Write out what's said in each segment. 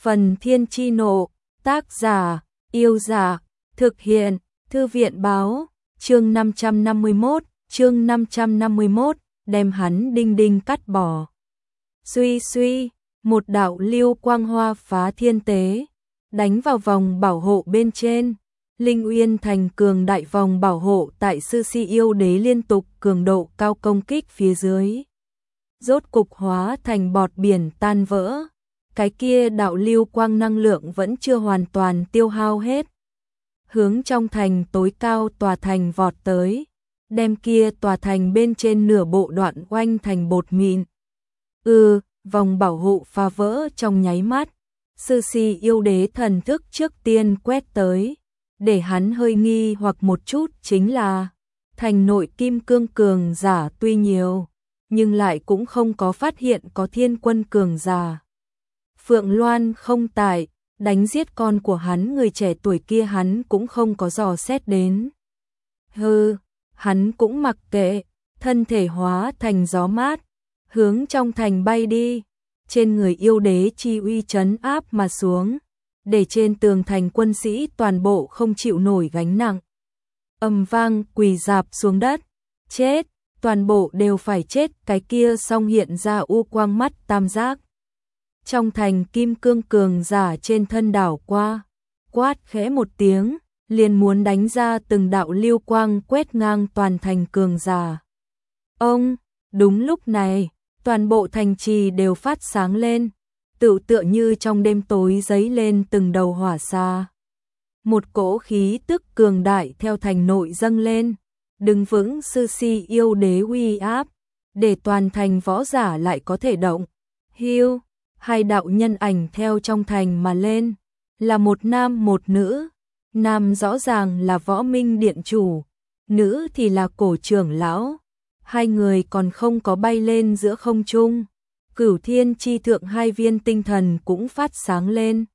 Phần Thiên Chi Nộ, tác giả, Yêu Giả, thực hiện, Thư viện Báo, chương 551, đem hắn đinh đinh cắt bỏ. Suy suy, một đạo lưu quang hoa phá thiên tế, đánh vào vòng bảo hộ bên trên. Linh Uyên Thành cường đại vòng bảo hộ tại Sư Si Yêu Đế liên tục cường độ cao công kích phía dưới. Rốt cục hóa thành bọt biển tan vỡ. Cái kia đạo lưu quang năng lượng vẫn chưa hoàn toàn tiêu hao hết. Hướng trong thành tối cao tòa thành vọt tới, đem kia tòa thành bên trên nửa bộ đoạn oanh thành bột mịn. Vòng bảo hộ phá vỡ trong nháy mắt. Sư Si Yêu Đế thần thức trước tiên quét tới, để hắn hơi nghi hoặc một chút chính là thành nội kim cương cường giả tuy nhiều, nhưng lại cũng không có phát hiện có thiên quân cường giả. Phượng Loan không tại, đánh giết con của hắn người trẻ tuổi kia hắn cũng không có dò xét đến. Hắn cũng mặc kệ, thân thể hóa thành gió mát, hướng trong thành bay đi. Trên người yêu đế chi uy trấn áp mà xuống, để trên tường thành quân sĩ toàn bộ không chịu nổi gánh nặng. Ầm vang quỳ rạp xuống đất, chết, toàn bộ đều phải chết. Cái kia song hiện ra u quang mắt tam giác. Trong thành kim cương cường giả trên thân đảo qua, quát khẽ một tiếng, liền muốn đánh ra từng đạo lưu quang quét ngang toàn thành cường giả. Đúng lúc này, toàn bộ thành trì đều phát sáng lên, tựa như trong đêm tối giấy lên từng đầu hỏa xa. Một cỗ khí tức cường đại theo thành nội dâng lên, đứng vững Sư Si Yêu Đế uy áp, để toàn thành võ giả lại có thể động. Hai đạo nhân ảnh theo trong thành mà lên, là một nam một nữ. Nam rõ ràng là Võ Minh Điện chủ, nữ thì là Cổ trưởng lão. Hai người còn không có bay lên giữa không trung, Cửu Thiên Chi thượng hai viên tinh thần cũng phát sáng lên.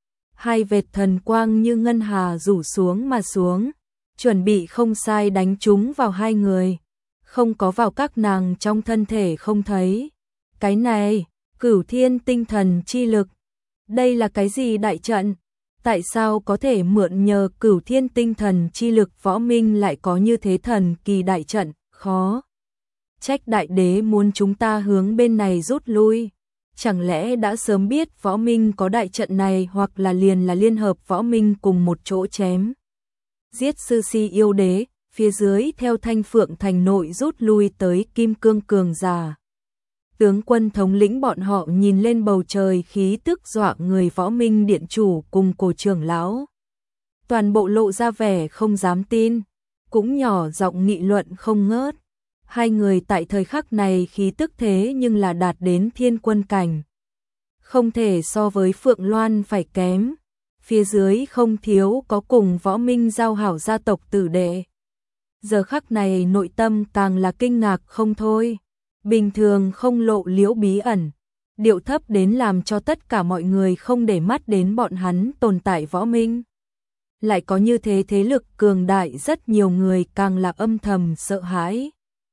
Hai vệt thần quang như ngân hà rủ xuống mà xuống, chuẩn bị không sai đánh trúng vào hai người, không có vào các nàng trong thân thể không thấy. Cái này, Cửu Thiên tinh thần chi lực, đây là cái gì đại trận? Tại sao có thể mượn nhờ Cửu Thiên tinh thần chi lực Võ Minh lại có như thế thần kỳ đại trận? Khó trách đại đế muốn chúng ta hướng bên này rút lui. Chẳng lẽ đã sớm biết Võ Minh có đại trận này, hoặc là liên hợp Võ Minh cùng một chỗ chém giết Sư Si Yêu Đế, phía dưới theo Thanh Phượng thành nội rút lui tới kim cương cường giả. Tướng quân thống lĩnh bọn họ nhìn lên bầu trời khí tức dọa người Võ Minh Điện chủ cùng Cổ trưởng lão. Toàn bộ lộ ra vẻ không dám tin, cũng nhỏ giọng nghị luận không ngớt. Hai người tại thời khắc này khí tức thế nhưng là đạt đến thiên quân cảnh. Không thể so với Phượng Loan phải kém. Phía dưới không thiếu có cùng Võ Minh giao hảo gia tộc tử đệ. Giờ khắc này nội tâm càng là kinh ngạc không thôi. Bình thường không lộ liễu bí ẩn, điệu thấp đến làm cho tất cả mọi người không để mắt đến bọn hắn tồn tại Võ Minh. Lại có như thế thế lực cường đại, rất nhiều người càng là âm thầm sợ hãi.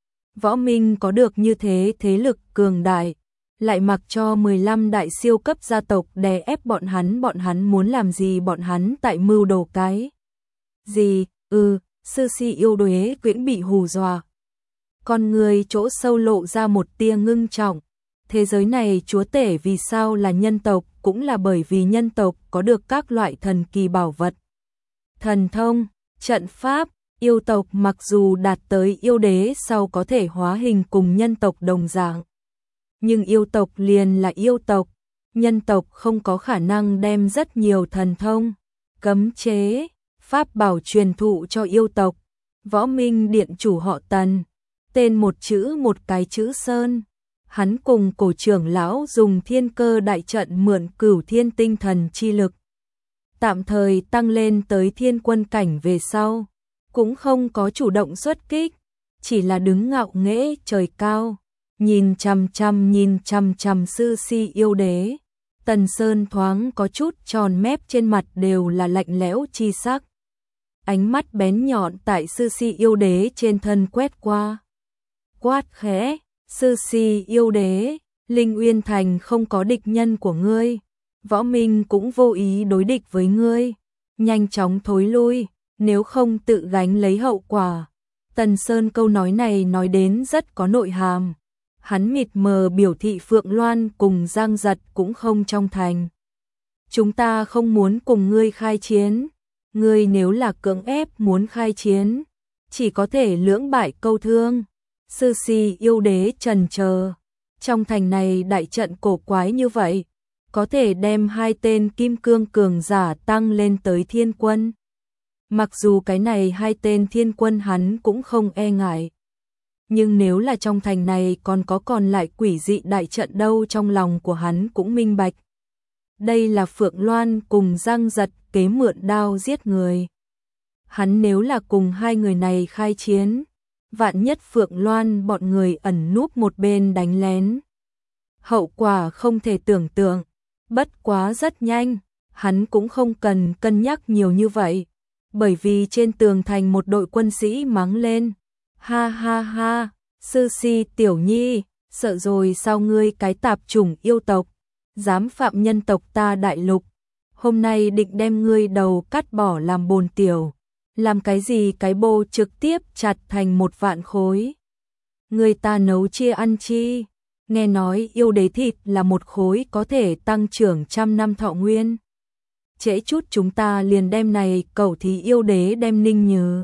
Võ Minh có được như thế thế lực cường đại, lại mặc cho 15 đại siêu cấp gia tộc đè ép bọn hắn muốn làm gì bọn hắn tại mưu đồ cái gì? Sư Si Yêu Đế cũng bị hù dọa. Con người chỗ sâu lộ ra một tia ngưng trọng. Thế giới này chúa tể vì sao là nhân tộc, cũng là bởi vì nhân tộc có được các loại thần kỳ bảo vật, thần thông, trận pháp. Yêu tộc mặc dù đạt tới yêu đế sau có thể hóa hình cùng nhân tộc đồng dạng, nhưng yêu tộc liền là yêu tộc, nhân tộc không có khả năng đem rất nhiều thần thông, cấm chế, pháp bảo truyền thụ cho yêu tộc. Võ Minh Điện chủ họ Tần, tên một chữ một cái chữ Sơn, hắn cùng Cổ trưởng lão dùng thiên cơ đại trận mượn Cửu Thiên tinh thần chi lực, tạm thời tăng lên tới thiên quân cảnh về sau, cũng không có chủ động xuất kích, chỉ là đứng ngạo nghễ trời cao, nhìn chằm chằm Sư Si Yêu Đế. Tần Sơn thoáng có chút tròn mép, trên mặt đều là lạnh lẽo chi sắc. Ánh mắt bén nhọn tại Sư Si Yêu Đế trên thân quét qua. Quát khẽ, Sư Si Yêu Đế, Linh Uyên Thành không có địch nhân của ngươi. võ minh cũng vô ý đối địch với ngươi, nhanh chóng thối lui, nếu không tự gánh lấy hậu quả. Tần Sơn câu nói này nói đến rất có nội hàm, hắn mịt mờ biểu thị Phượng Loan cùng Giang Giật cũng không trong thành. Chúng ta không muốn cùng ngươi khai chiến, ngươi nếu là cưỡng ép muốn khai chiến, chỉ có thể lưỡng bại câu thương. Sư Si yêu đế trần chờ, trong thành này đại trận cổ quái như vậy, có thể đem 2 tên kim cương cường giả tăng lên tới thiên quân. Mặc dù cái này 2 tên thiên quân hắn cũng không e ngại, nhưng nếu là trong thành này còn lại quỷ dị đại trận đâu, trong lòng của hắn cũng minh bạch. Đây là Phượng Loan cùng Giang Giật kế mượn đao giết người. Hắn nếu là cùng 2 người này khai chiến, vạn nhất Phượng Loan bọn người ẩn núp một bên đánh lén, hậu quả không thể tưởng tượng. Bất quá rất nhanh, hắn cũng không cần cân nhắc nhiều như vậy, bởi vì trên tường thành một đội quân sĩ mắng lên. Ha ha ha, Sư Si tiểu nhi, sợ rồi sao ngươi cái tạp chủng yêu tộc, dám phạm nhân tộc ta đại lục, hôm nay định đem ngươi đầu cắt bỏ làm bồn tiểu, làm cái gì cái bô trực tiếp chặt thành 1.000 khối. Người ta nấu chia ăn chi, nghe nói yêu đế thịt là 1 khối có thể tăng trưởng 100 năm thọ nguyên. Trễ chút chúng ta liền đem này cẩu thí yêu đế đem Ninh Như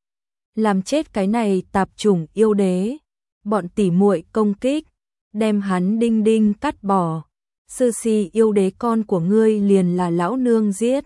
làm chết cái này tạp chủng yêu đế. Bọn tỉ muội công kích, đem hắn đinh đinh cắt bỏ. Sư Si yêu đế con của ngươi liền là lão nương giết.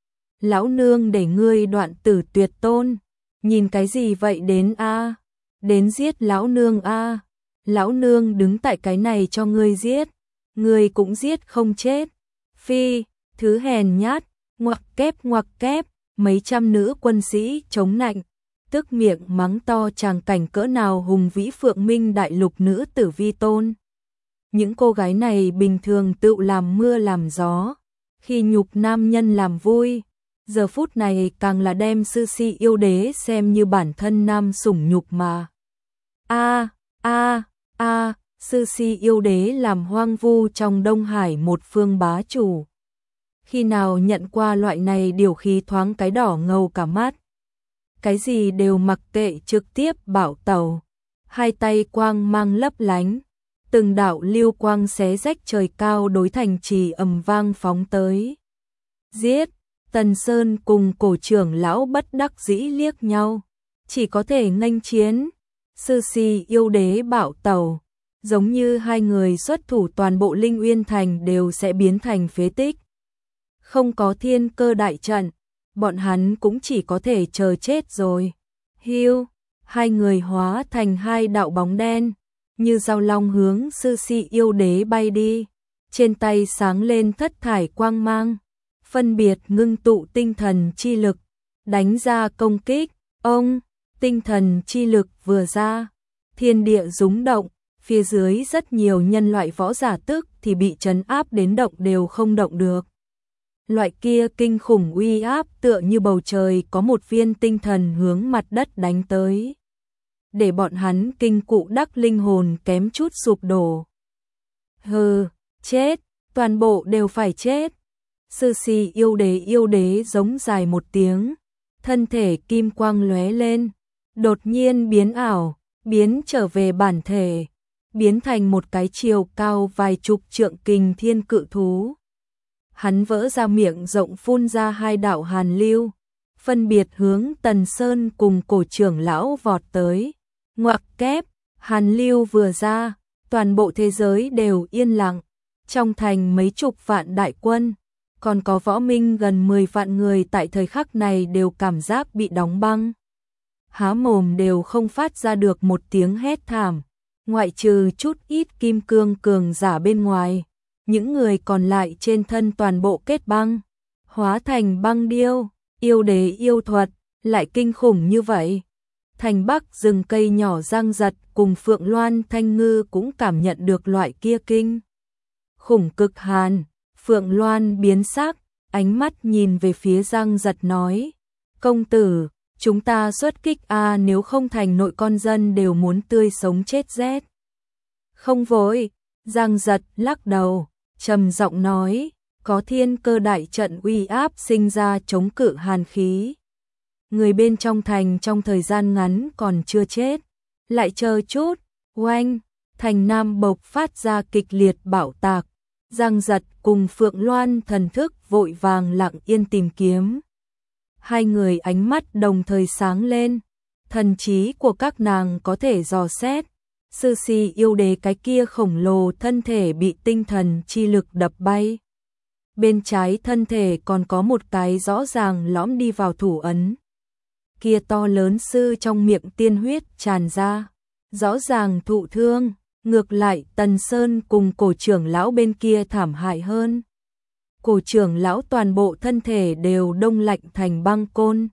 Lão nương để ngươi đoạn tử tuyệt tôn. Nhìn cái gì vậy đến a? Đến giết lão nương a. Lão nương đứng tại cái này cho ngươi giết, ngươi cũng giết không chết. Phi, thứ hèn nhát, ngoặc kép, mấy trăm nữ quân sĩ chống nạnh, tức miệng mắng to tràng cảnh cỡ nào hùng vĩ Phượng Minh đại lục nữ tử vi tôn. Những cô gái này bình thường tự làm mưa làm gió, khi nhục nam nhân làm vui, giờ phút này càng là đem Sư Si yêu đế xem như bản thân nam sủng nhục mà. Sư Si yêu đế làm hoang vu trong Đông Hải một phương bá chủ. Khi nào nhận qua loại này điều khí thoáng cái đỏ ngầu cả mắt. Cái gì đều mặc kệ trực tiếp bảo tàu. 2 tay quang mang lấp lánh. Từng đạo lưu quang xé rách trời cao đối thành trì ầm vang phóng tới. Giết! Tần Sơn cùng cổ trưởng lão bất đắc dĩ liếc nhau. Chỉ có thể nghênh chiến. Sư Si yêu đế bảo tàu. Giống như 2 người xuất thủ toàn bộ Linh Uyên Thành đều sẽ biến thành phế tích. Không có thiên cơ đại trận, bọn hắn cũng chỉ có thể chờ chết rồi. Hiu, 2 người hóa thành 2 đạo bóng đen, như dao long hướng Sư Si yêu đế bay đi. Trên tay sáng lên thất thải quang mang, phân biệt ngưng tụ tinh thần chi lực, đánh ra công kích. Ông, tinh thần chi lực vừa ra, thiên địa rúng động. Phía dưới rất nhiều nhân loại võ giả tức thì bị trấn áp đến động đều không động được. Loại kia kinh khủng uy áp tựa như bầu trời có một viên tinh thần hướng mặt đất đánh tới. Để bọn hắn kinh cụ đắc linh hồn kém chút sụp đổ. Hừ, chết, toàn bộ đều phải chết. Sư Si yêu đế giống dài một tiếng, thân thể kim quang lóe lên, đột nhiên biến ảo, biến trở về bản thể. Biến thành một cái chiều cao vài chục trượng kình thiên cự thú. Hắn vỡ ra miệng rộng phun ra 2 đạo hàn lưu, phân biệt hướng Tần Sơn cùng cổ trưởng lão vọt tới. Ngoặc kép, hàn lưu vừa ra, toàn bộ thế giới đều yên lặng. Trong thành mấy chục vạn đại quân, còn có võ minh gần 10 vạn người tại thời khắc này đều cảm giác bị đóng băng. Há mồm đều không phát ra được một tiếng hét thảm. Ngoại trừ chút ít kim cương cường giả bên ngoài, những người còn lại trên thân toàn bộ kết băng, hóa thành băng điêu. Yêu đế yêu thuật lại kinh khủng như vậy. Thành Bắc rừng cây nhỏ Giang Giật cùng Phượng Loan Thanh Ngư cũng cảm nhận được loại kia kinh khủng cực hàn. Phượng Loan biến sắc, ánh mắt nhìn về phía Giang Giật nói: công tử, chúng ta xuất kích a, nếu không thành nội con dân đều muốn tươi sống chết rét. Không vội, Giang Giật lắc đầu, trầm giọng nói: có thiên cơ đại trận uy áp sinh ra chống cự hàn khí. Người bên trong thành trong thời gian ngắn còn chưa chết, lại chờ chút, oanh, thành Nam bộc phát ra kịch liệt bạo tạc, Giang Giật cùng Phượng Loan thần thức vội vàng lặng yên tìm kiếm. Hai người ánh mắt đồng thời sáng lên, thần trí của các nàng có thể dò xét, sư si yêu đế cái kia khổng lồ thân thể bị tinh thần chi lực đập bay. Bên trái thân thể còn có một cái rõ ràng lõm đi vào thủ ấn. Kia to lớn sư trong miệng tiên huyết tràn ra, rõ ràng thụ thương, ngược lại Tần Sơn cùng cổ trưởng lão bên kia thảm hại hơn. Cổ trưởng lão toàn bộ thân thể đều đông lạnh thành băng côn.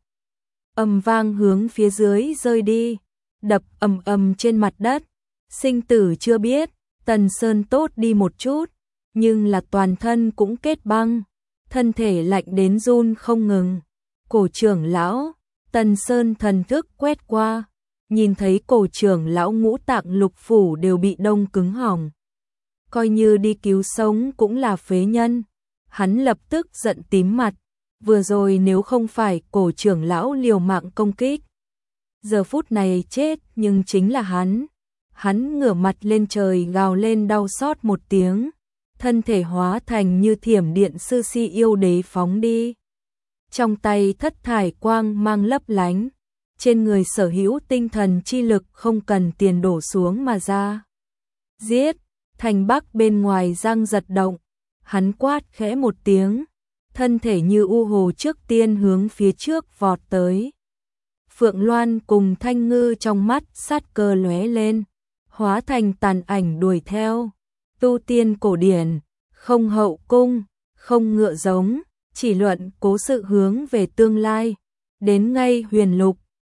Ầm vang hướng phía dưới rơi đi, đập ầm ầm trên mặt đất. Sinh tử chưa biết, Tần Sơn tốt đi một chút, nhưng là toàn thân cũng kết băng, thân thể lạnh đến run không ngừng. Cổ trưởng lão, Tần Sơn thần thức quét qua, nhìn thấy cổ trưởng lão ngũ tạng lục phủ đều bị đông cứng hỏng. Coi như đi cứu sống cũng là phế nhân. Hắn lập tức giận tím mặt, vừa rồi nếu không phải cổ trưởng lão liều mạng công kích, giờ phút này chết nhưng chính là hắn. Hắn ngửa mặt lên trời gào lên đau xót một tiếng, thân thể hóa thành như thiểm điện sư si yêu đế phóng đi. Trong tay thất thải quang mang lấp lánh, trên người sở hữu tinh thần chi lực không cần tiền đổ xuống mà ra. Giết, thành Bắc bên ngoài Giang Giật động, hắn quát khẽ một tiếng, thân thể như u hồ trước tiên hướng phía trước vọt tới. Phượng Loan cùng Thanh Ngư trong mắt sát cơ lóe lên, hóa thành tàn ảnh đuổi theo. Tu tiên cổ điển, không hậu cung, không ngựa giống, chỉ luận cố sự hướng về tương lai. Đến ngay huyền lục,